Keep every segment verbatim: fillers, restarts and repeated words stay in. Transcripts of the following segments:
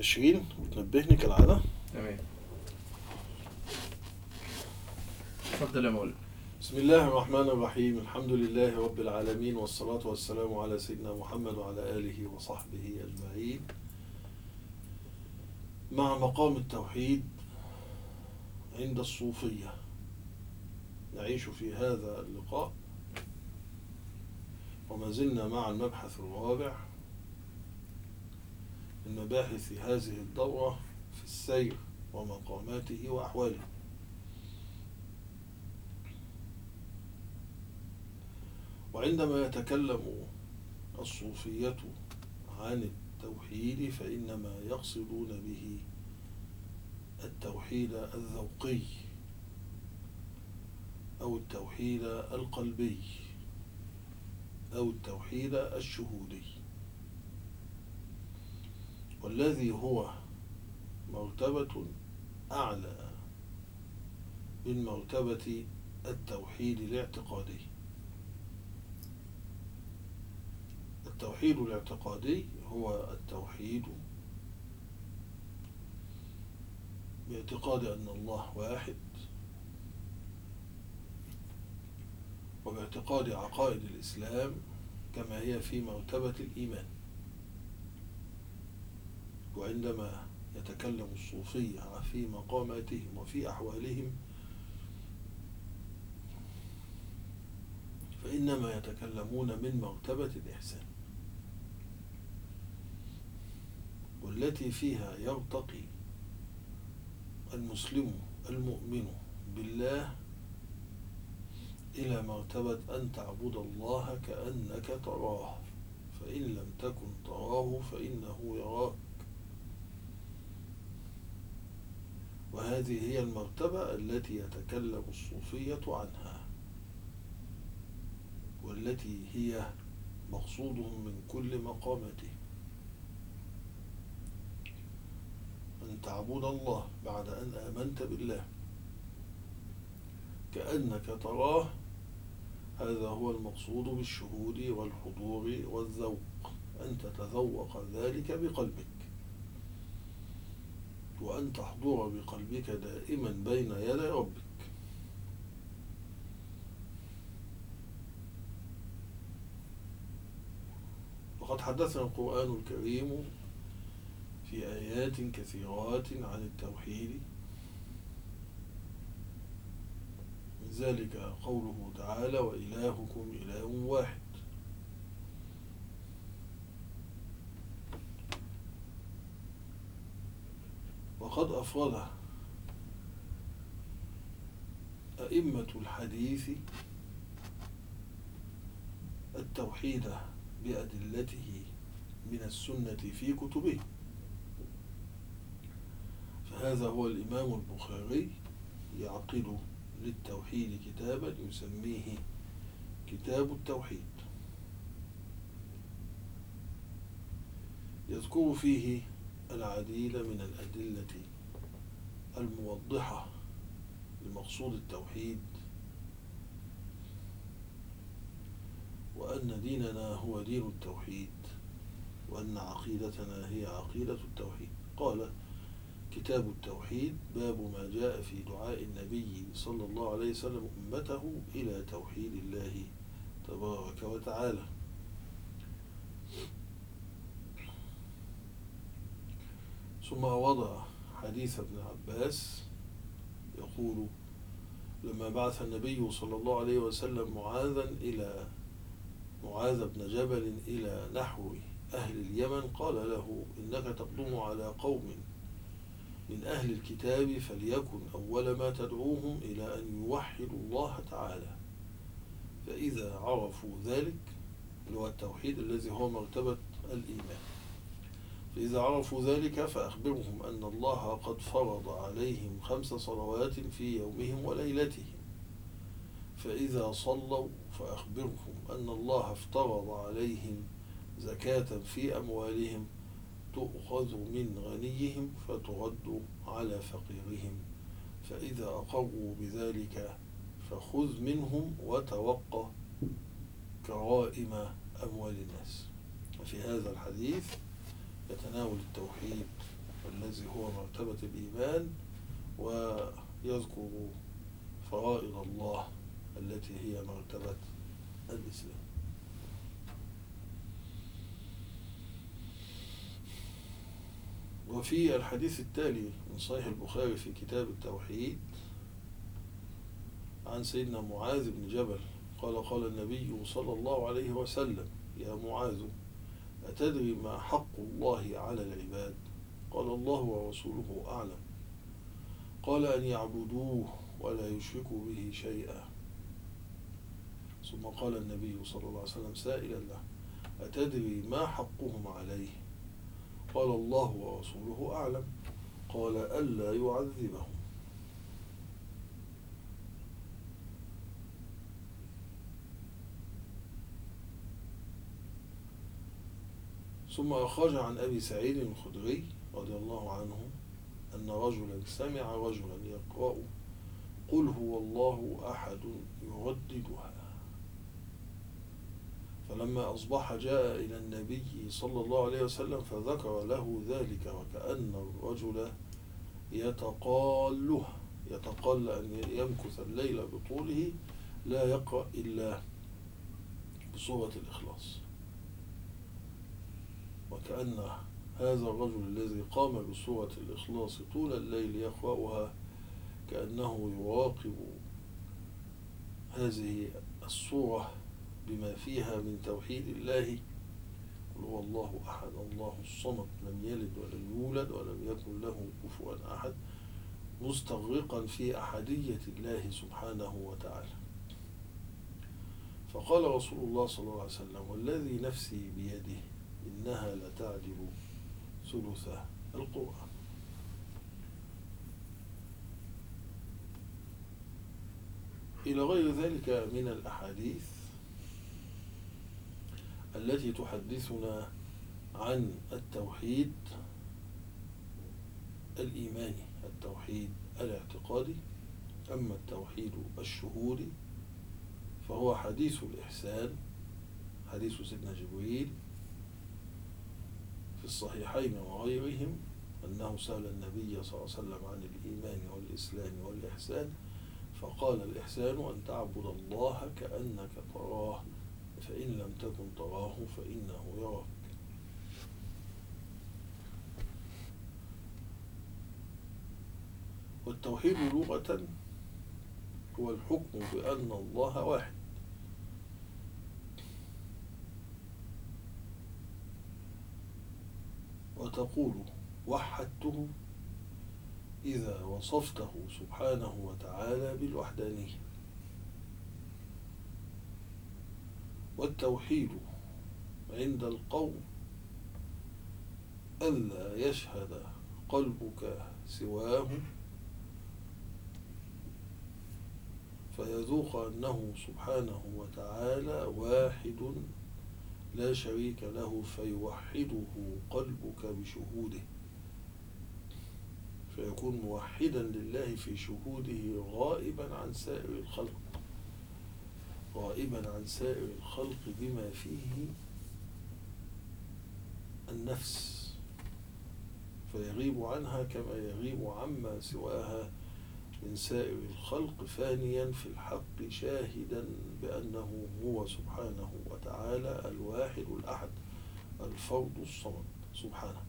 عشرين وتنبهني كالعادة. تمام. اتفضل يا مولانا. بسم الله الرحمن الرحيم. الحمد لله رب العالمين، والصلاة والسلام على سيدنا محمد وعلى آله وصحبه أجمعين. مع مقام التوحيد عند الصوفية نعيش في هذا اللقاء، وما زلنا مع المبحث الرابع من مباحث هذه الدورة في السير ومقاماته وأحواله. وعندما يتكلم الصوفية عن التوحيد فإنما يقصدون به التوحيد الذوقي أو التوحيد القلبي أو التوحيد الشهودي، والذي هو مرتبة أعلى من مرتبة التوحيد الاعتقادي. التوحيد الاعتقادي هو التوحيد باعتقاد أن الله واحد، وباعتقاد عقائد الإسلام كما هي في مرتبة الإيمان. وعندما يتكلم الصوفية في مقاماتهم وفي أحوالهم فإنما يتكلمون من مرتبة الإحسان، والتي فيها يرتقي المسلم المؤمن بالله إلى مرتبة أن تعبد الله كأنك تراه، فإن لم تكن تراه فإنه يراك. وهذه هي المرتبة التي يتكلم الصوفية عنها، والتي هي مقصودهم من كل مقاماتهم، أن تعبد الله بعد أن آمنت بالله كأنك تراه. هذا هو المقصود بالشهود والحضور والذوق، أن تتذوق ذلك بقلبك، وأن تحضر بقلبك دائما بين يدي ربك. وقد حدثنا القرآن الكريم في آيات كثيرات عن التوحيد، من ذلك قوله تعالى: وإلهكم إله واحد. وقد أفرد أئمة الحديث التوحيد بأدلته من السنة في كتبه، فهذا هو الإمام البخاري يعقد للتوحيد كتابا يسميه كتاب التوحيد، يذكر فيه العديد من الأدلة الموضحة لمقصود التوحيد، وأن ديننا هو دين التوحيد، وأن عقيدتنا هي عقيدة التوحيد. قال: كتاب التوحيد باب ما جاء في دعاء النبي صلى الله عليه وسلم أمته إلى توحيد الله تبارك وتعالى. ثم وضع حديث ابن عباس يقول: لما بعث النبي صلى الله عليه وسلم معاذا إلى معاذ بن جبل إلى نحو أهل اليمن قال له: إنك تقدم على قوم من أهل الكتاب، فليكن أول ما تدعوهم إلى أن يوحدوا الله تعالى، فإذا عرفوا ذلك، اللي هو التوحيد الذي هو مرتبة الإيمان، فإذا عرفوا ذلك فأخبرهم أن الله قد فرض عليهم خمس صلوات في يومهم وليلتهم، فإذا صلوا فأخبرهم أن الله افترض عليهم زكاة في أموالهم تؤخذ من غنيهم فترد على فقيرهم، فإذا أقروا بذلك فخذ منهم وتوقى كرائم أموال الناس. وفي هذا الحديث يتناول التوحيد الذي هو مرتبة الإيمان، ويذكر فرائض الله التي هي مرتبة الإسلام. وفي الحديث التالي من صحيح البخاري في كتاب التوحيد عن سيدنا معاذ بن جبل قال قال النبي صلى الله عليه وسلم: يا معاذ، أتدري ما حق الله على العباد؟ قال: الله ورسوله أعلم. قال: أن يعبدوه ولا يشركوا به شيئا. ثم قال النبي صلى الله عليه وسلم سائلا له: أتدري ما حقهم عليه؟ قال: الله ورسوله أعلم. قال: ألا يعذبهم. ثم أخرج عن أبي سعيد الخدري رضي الله عنه أن رجلا سمع رجلا يقرأ: قل هو الله أحد يرددها، فلما أصبح جاء إلى النبي صلى الله عليه وسلم فذكر له ذلك، وكأن الرجل يتقاله يتقال أن يمكث الليل بطوله لا يقرأ إلا بسورة الإخلاص، وكأن هذا الرجل الذي قام بسورة الإخلاص طول الليل يقرأها كأنه يراقب هذه السورة بما فيها من توحيد الله: قل هو الله أحد الله الصمد لم يلد ولم يولد ولم يكن له كفوا أحد، مستغرقا في أحدية الله سبحانه وتعالى. فقال رسول الله صلى الله عليه وسلم: والذي نفسي بيده إنها لتعدل ثلث القرآن. إلى غير ذلك من الأحاديث التي تحدثنا عن التوحيد الإيماني، التوحيد الاعتقادي. أما التوحيد الشهودي فهو حديث الإحسان، حديث سيدنا جبريل في الصحيحين وغيرهم أنه سأل النبي صلى الله عليه وسلم عن الإيمان والإسلام والإحسان، فقال: الإحسان أن تعبد الله كأنك تراه، فإن لم تكن تراه فإنه يراك. والتوحيد لغة هو الحكم بأن الله واحد، وتقول وحدته إذا وصفته سبحانه وتعالى بالوحدانية. والتوحيد عند القوم ألا يشهد قلبك سواه فيذوق أنه سبحانه وتعالى واحد لا شريك له، فيوحده قلبك بشهوده، فيكون موحدا لله في شهوده غائبا عن سائر الخلق، غائبا عن سائر الخلق بما فيه النفس، فيغيب عنها كما يغيب عما سواها من سائر الخلق، فانيا في الحق شاهدا بأنه هو سبحانه وتعالى الواحد الأحد الفرد الصمد سبحانه.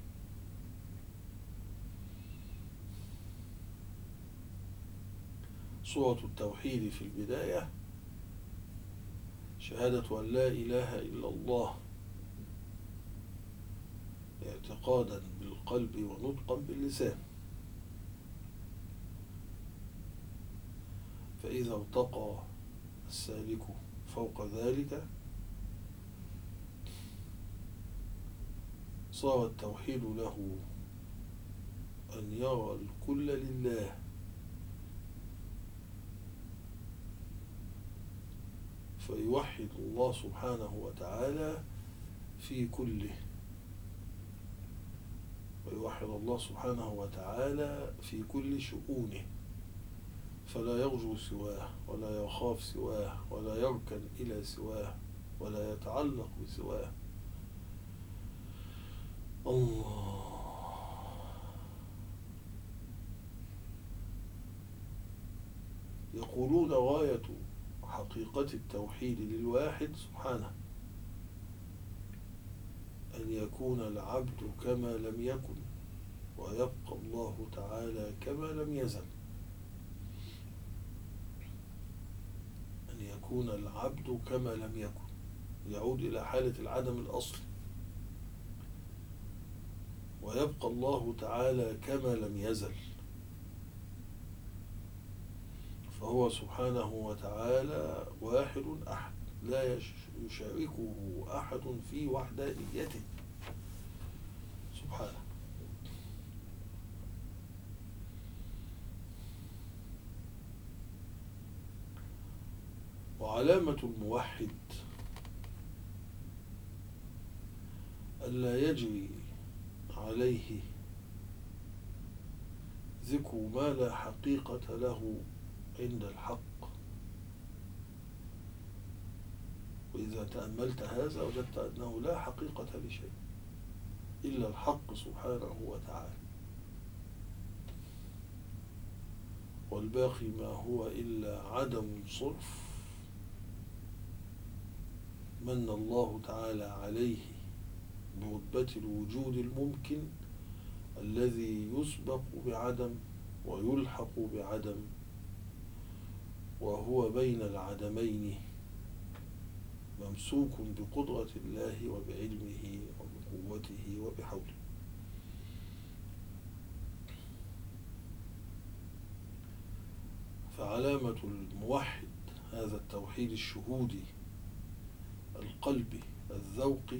سورة التوحيد في البداية: شهادة أن لا إله إلا الله اعتقادا بالقلب ونطقا باللسان، فإذا ارتقى السالك فوق ذلك صار التوحيد له أن يرى الكل لله، فيوحد الله سبحانه وتعالى في كله، ويوحد الله سبحانه وتعالى في كل شؤونه، فلا يرجو سواه ولا يخاف سواه ولا يركن إلى سواه ولا يتعلق بسواه. الله يقولون غاية حقيقة التوحيد للواحد سبحانه أن يكون العبد كما لم يكن ويبقى الله تعالى كما لم يزل. أن يكون العبد كما لم يكن، يعود إلى حالة العدم الأصلي، ويبقى الله تعالى كما لم يزل. فهو سبحانه وتعالى واحد أحد، لا يشاركه أحد في وحدانيته سبحانه. وعلامة الموحد ألا يجري عليه ذكر ما لا حقيقة له عند الحق. وإذا تأملت هذا وجدت أنه لا حقيقة لشيء إلا الحق سبحانه وتعالى، والباقي ما هو إلا عدم صرف من الله تعالى عليه برتبة الوجود الممكن الذي يسبق بعدم ويلحق بعدم، وهو بين العدمين ممسوك بقدرة الله وبعلمه وبقوته وبحوله. فعلامة الموحد هذا التوحيد الشهودي القلبي الذوقي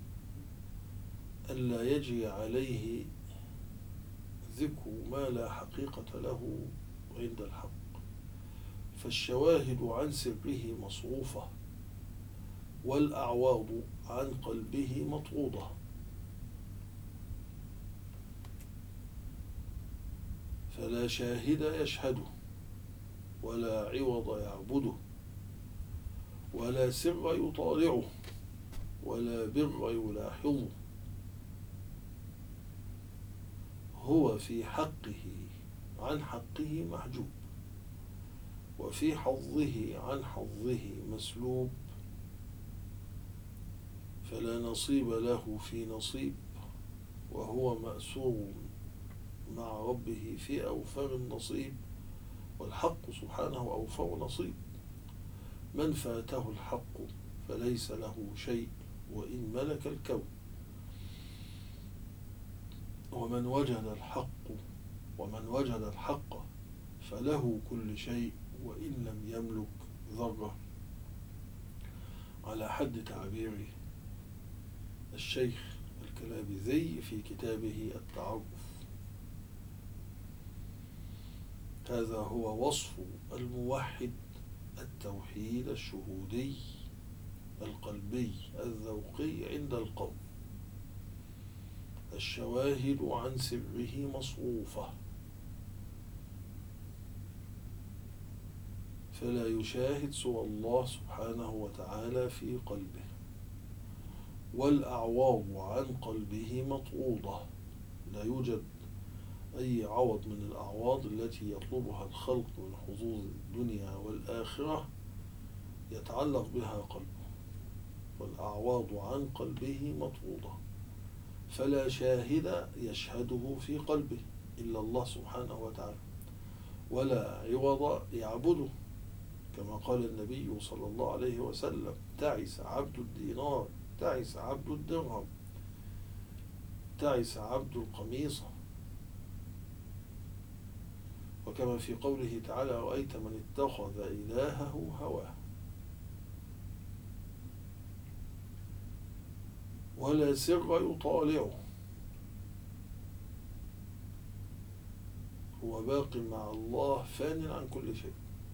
ألا يجري عليه ذكر ما لا حقيقة له عند الحق. فالشواهد عن سره مصروفة، والأعواض عن قلبه مطرودة. فلا شاهد يشهده، ولا عوض يعبده، ولا سر يطالعه، ولا بر يلاحظه. هو في حقه عن حقه محجوب، وفي حظه عن حظه مسلوب، فلا نصيب له في نصيب، وهو مأسور مع ربه في أوفر النصيب. والحق سبحانه أوفر نصيب. من فاته الحق فليس له شيء وإن ملك الكون، ومن وجد الحق ومن وجد الحق فله كل شيء وإن لم يملك ذرة، على حد تعبير الشيخ الكلابذي في كتابه التعرف. هذا هو وصف الموحد التوحيد الشهودي القلبي الذوقي عند القوم. الشواهد عن سره مصروفة، فلا يشاهد سوى الله سبحانه وتعالى في قلبه، والأعواض عن قلبه مطرودة. لا يوجد أي عوض من الأعواض التي يطلبها الخلق من حظوظ الدنيا والآخرة يتعلق بها قلبه، والأعواض عن قلبه مطرودة. فلا شاهد يشهده في قلبه إلا الله سبحانه وتعالى، ولا عوض يعبده، كما قال النبي صلى الله عليه وسلم: تعس عبد الدينار، تعس عبد الدرهم، تعس عبد القميصة. وكما في قوله تعالى: رأيت من اتخذ إلهه هواه. ولا سر يطالعه، هو باق مع الله فان عن كل شيء.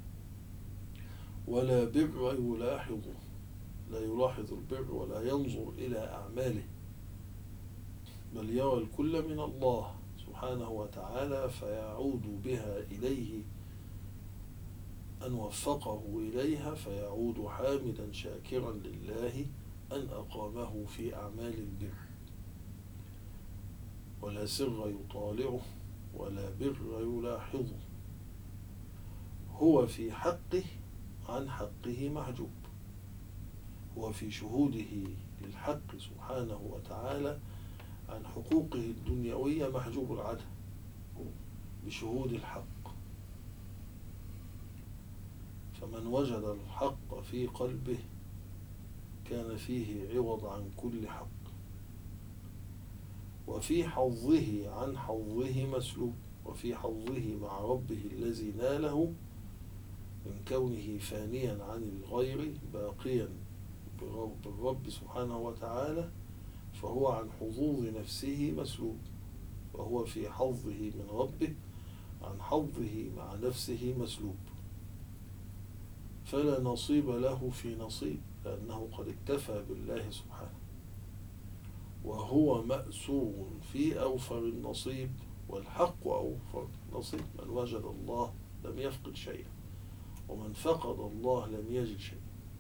ولا بر يلاحظه، لا يلاحظ البر ولا ينظر إلى أعماله، بل يرى الكل من الله سبحانه وتعالى فيعود بها إليه أن وفقه إليها، فيعود حامدا شاكرا لله أن أقامه في أعمال البر. ولا سر يطالعه، ولا بر يلاحظه، هو في حقه عن حقه محجوب، هو في شهوده للحق سبحانه وتعالى عن حقوقه الدنيوية محجوب العدم بشهود الحق. فمن وجد الحق في قلبه كان فيه عوض عن كل حق، وفي حظه عن حظه مسلوب، وفي حظه مع ربه الذي ناله من كونه فانيا عن الغير باقيا بالرب سبحانه وتعالى، فهو عن حظوظ نفسه مسلوب، وهو في حظه من ربه عن حظه مع نفسه مسلوب، فلا نصيب له في نصيب، لأنه قد اكتفى بالله سبحانه، وهو مأسور في أوفر النصيب، والحق أوفر نصيب. من وجد الله لم يفقد شيئا، ومن فقد الله لم يجد شيئا.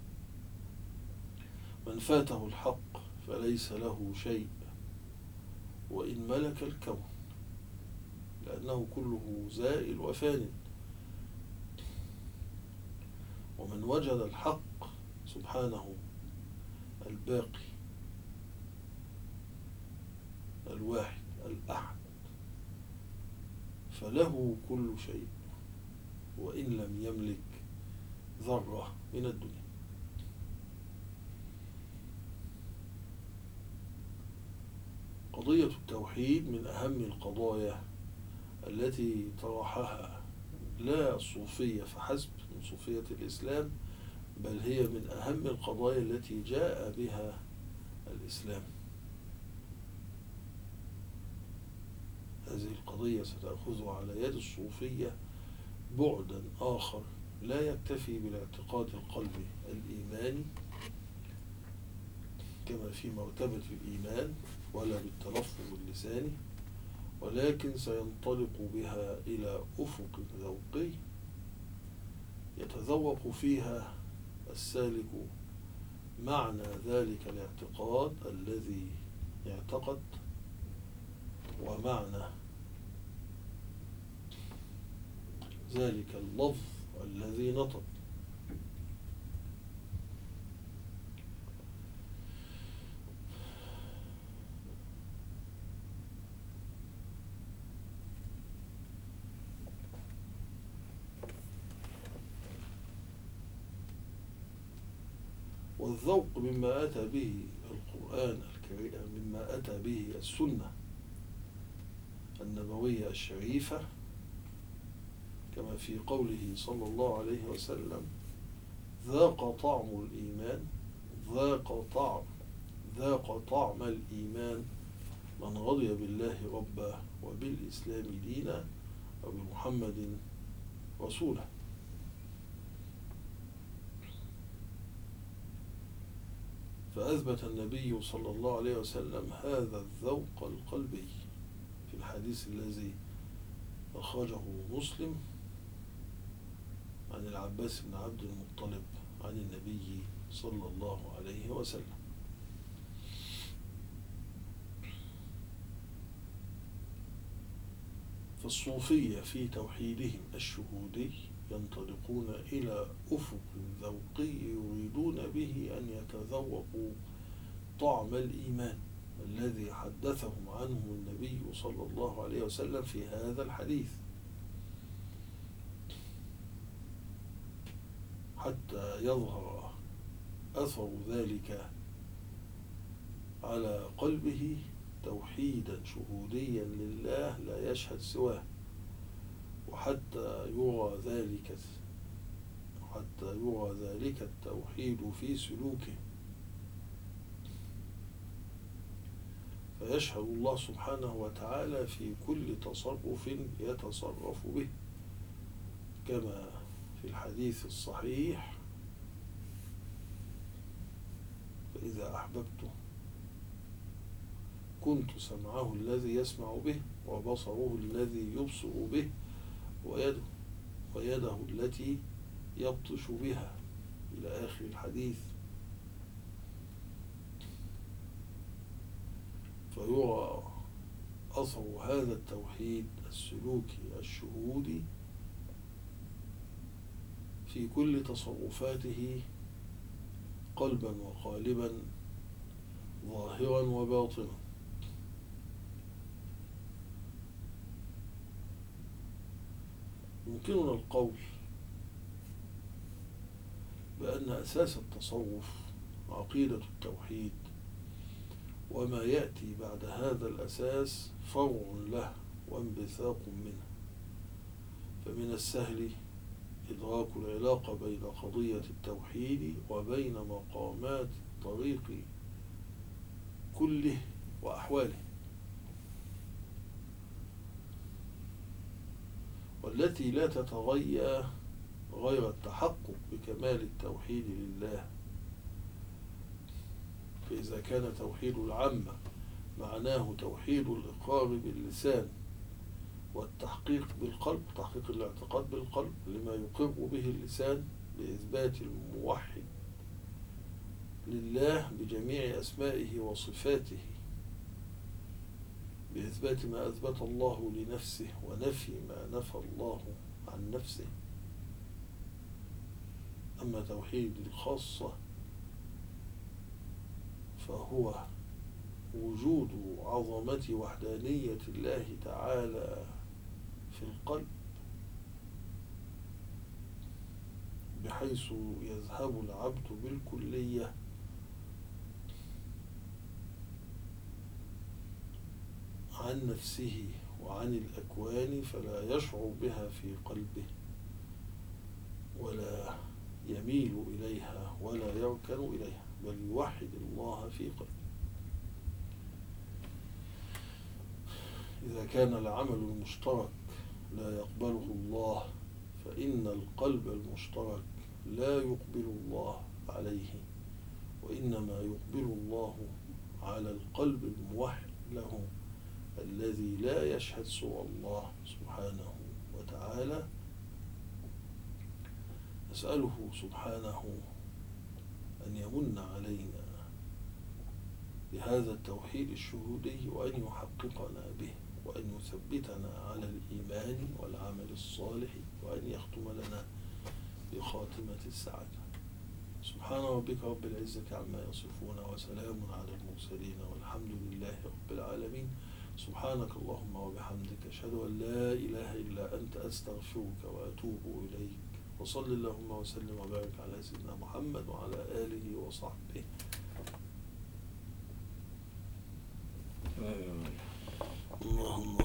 من فاته الحق فليس له شيء وإن ملك الكون، لأنه كله زائل وفان. ومن وجد الحق سبحانه الباقي الواحد الأحد فله كل شيء وإن لم يملك ذرة من الدنيا. قضية التوحيد من أهم القضايا التي طرحها لا الصوفية فحسب من صوفية الإسلام، بل هي من أهم القضايا التي جاء بها الإسلام. هذه القضية ستأخذ على يد الصوفية بعدا آخر لا يكتفي بالاعتقاد القلبي الإيماني كما في مرتبة الإيمان ولا بالتلفظ اللساني، ولكن سينطلق بها إلى أفق ذوقي يتذوق فيها السالك معنى ذلك الاعتقاد الذي اعتقد، ومعنى ذلك اللفظ الذي نطق. والذوق مما أتى به القرآن الكريم، مما أتى به السنة النبوية الشريفة، كما في قوله صلى الله عليه وسلم: ذاق طعم الإيمان ذاق طعم ذاق طعم الإيمان من رضي بالله ربا وبالإسلام دينا وبمحمد رسولا. فأثبت النبي صلى الله عليه وسلم هذا الذوق القلبي في الحديث الذي أخرجه مسلم عن العباس بن عبد المطلب عن النبي صلى الله عليه وسلم. فالصوفية في توحيدهم الشهودي ينطلقون إلى أفق ذوقي يريدون به أن يتذوقوا طعم الإيمان الذي حدثهم عنه النبي صلى الله عليه وسلم في هذا الحديث، حتى يظهر أثر ذلك على قلبه توحيدا شهوديا لله لا يشهد سواه، وحتى يرى ذلك حتى يرى ذلك التوحيد في سلوكه، فيشهد الله سبحانه وتعالى في كل تصرف يتصرف به، كما في الحديث الصحيح: فإذا أحببته كنت سمعه الذي يسمع به وبصره الذي يبصر به ويده ويده التي يبطش بها إلى آخر الحديث. فيرى أثر هذا التوحيد السلوكي الشهودي في كل تصرفاته قلبا وقالبا ظاهرا وباطنا. يمكننا القول بأن أساس التصوف عقيدة التوحيد، وما يأتي بعد هذا الأساس فرع له وانبثاق منه. فمن السهل إدراك العلاقة بين قضية التوحيد وبين مقامات الطريق كله وأحواله، والتي لا تتغير غير التحقق بكمال التوحيد لله. فإذا كان توحيد العامة معناه توحيد الإقرار باللسان والتحقيق بالقلب، تحقيق الاعتقاد بالقلب لما يقر به اللسان بإثبات الموحد لله بجميع أسمائه وصفاته، بإثبات ما أثبت الله لنفسه ونفي ما نفى الله عن نفسه. أما توحيد الخاصة فهو وجود عظمة وحدانية الله تعالى في القلب، بحيث يذهب العبد بالكلية عن نفسه وعن الأكوان، فلا يشعر بها في قلبه ولا يميل إليها ولا يركن إليها، بل يوحد الله في قلبه. إذا كان العمل المشترك لا يقبله الله، فإن القلب المشترك لا يقبل الله عليه، وإنما يقبل الله على القلب الموحد له الذي لا يشهد سوى الله سبحانه وتعالى. نسأله سبحانه أن يمن علينا بهذا التوحيد الشهودي، وأن يحققنا به، وأن يثبتنا على الإيمان والعمل الصالح، وأن يختم لنا بخاتمة السعادة. سبحان ربك رب العزة عما يصفون، وسلام على المرسلين، والحمد لله رب العالمين. سبحانك اللهم وبحمدك، أشهد أن لا إله إلا أنت، أستغفرك وأتوب إليك. وصل اللهم وسلم وبارك على سيدنا محمد وعلى آله وصحبه. اللهم